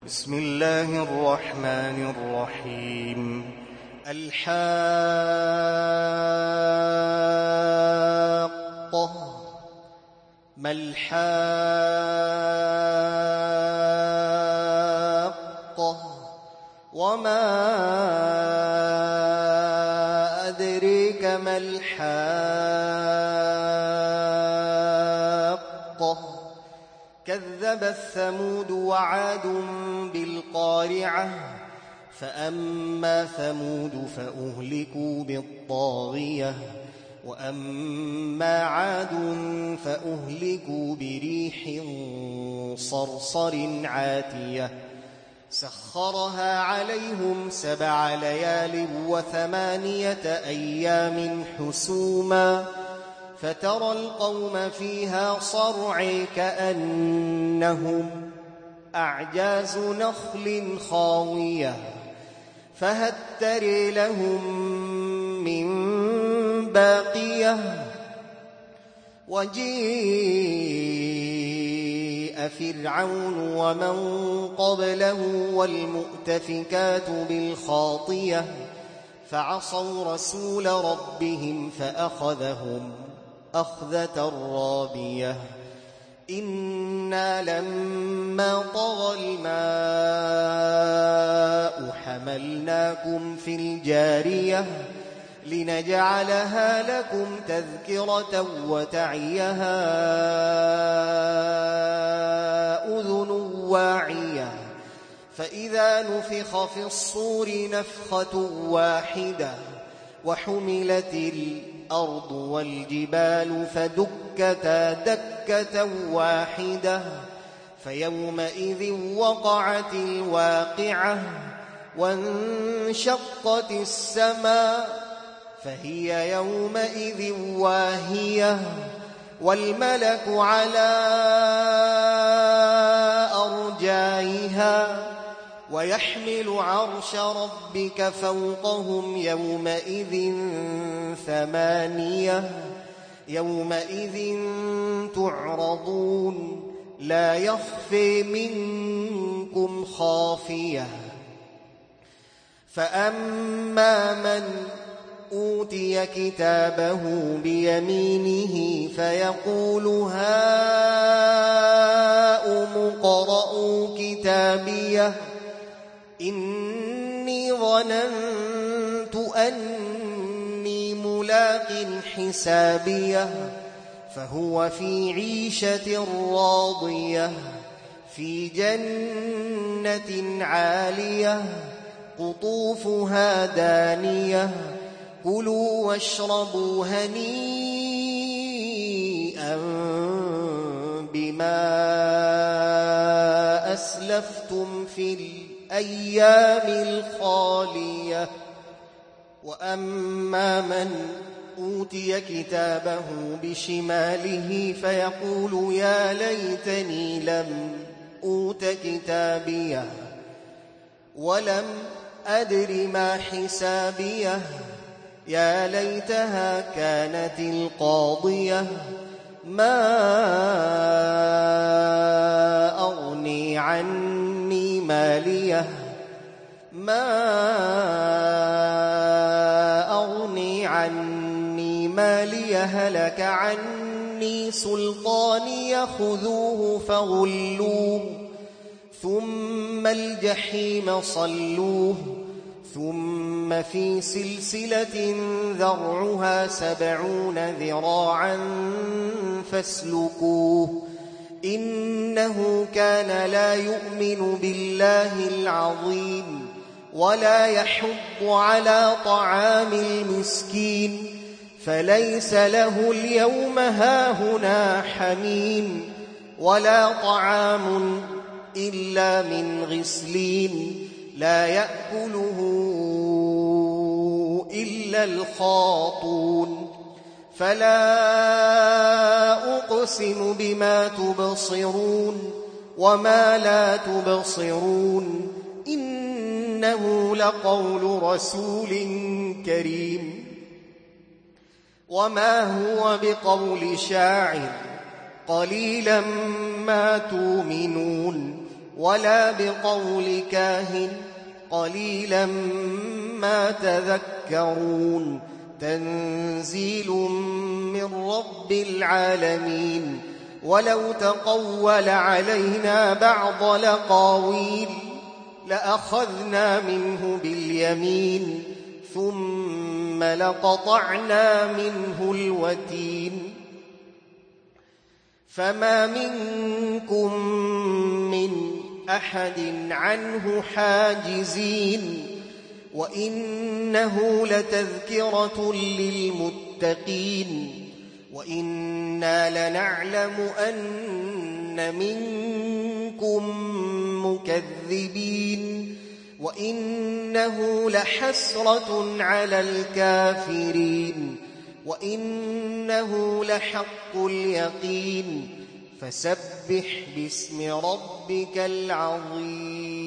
بسم الله الرحمن الرحيم. الحاقة ما الحاقة وما أدريك ما الحاقة كذبت ثمود وعاد بالقارعة فأما ثمود فأهلكوا بالطاغية وأما عاد فأهلكوا بريح صرصر عاتية سخرها عليهم 7 ليال و8 أيام حسوما فترى القوم فيها صرعى كأنهم أعجاز نخل خاوية فهل ترى لهم من باقية وجيء فرعون ومن قبله والمؤتفكات بالخاطية فعصوا رسول ربهم فأخذهم أخذة رابية إنا لما طغى الماء حملناكم في الجارية لنجعلها لكم تذكرة وتعيها أذن واعية فإذا نفخ في الصور نفخة واحدة وحملت الأرض والجبال فدكتا دكة واحدة فيومئذ وقعت الواقعة وانشقت السماء فهي يومئذ واهية والملك على أرجائها ويحمل عرش ربك فوقهم يومئذ 8 يومئذ تعرضون لا يخفي منكم خافية فأما من أوتي كتابه بيمينه فيقول هاؤم اقرءوا كتابيه إني ظننت أني ملاق حسابيه فهو في عيشة راضية في جنة عالية قطوفها دانية كلوا واشربوا هنيئا بما أسلفتم في الأيام الخالية وأما من أوتي كتابه بشماله فيقول يا ليتني لم أوت كتابيه ولم أدر ما حسابيه يا ليتها كانت القاضية ما أغني عني ماليه هلك عني سلطاني خذوه فغلوه ثم الجحيم صلوه ثم في سلسلة ذرعها 70 ذراعا فاسلكوه إنه كان لا يؤمن بالله العظيم ولا يحض على طعام المسكين فليس له اليوم هاهنا حميم ولا طعام إلا من غسلين لا يأكله إلا الخاطون فلا أقسم بما تبصرون وما لا تبصرون إنه لقول رسول كريم وما هو بقول شاعر قليلا ما تؤمنون ولا بقول كاهن قليلا ما تذكرون تنزيل من رب العالمين ولو تقول علينا بعض الأقاويل لأخذنا منه باليمين ثم لقطعنا منه الوتين فما منكم من أحد عنه حاجزين وإنه لتذكرة للمتقين وإنا لنعلم أن منكم مكذبين وإنه لحسرة على الكافرين وإنه لحق اليقين فسبح باسم ربك العظيم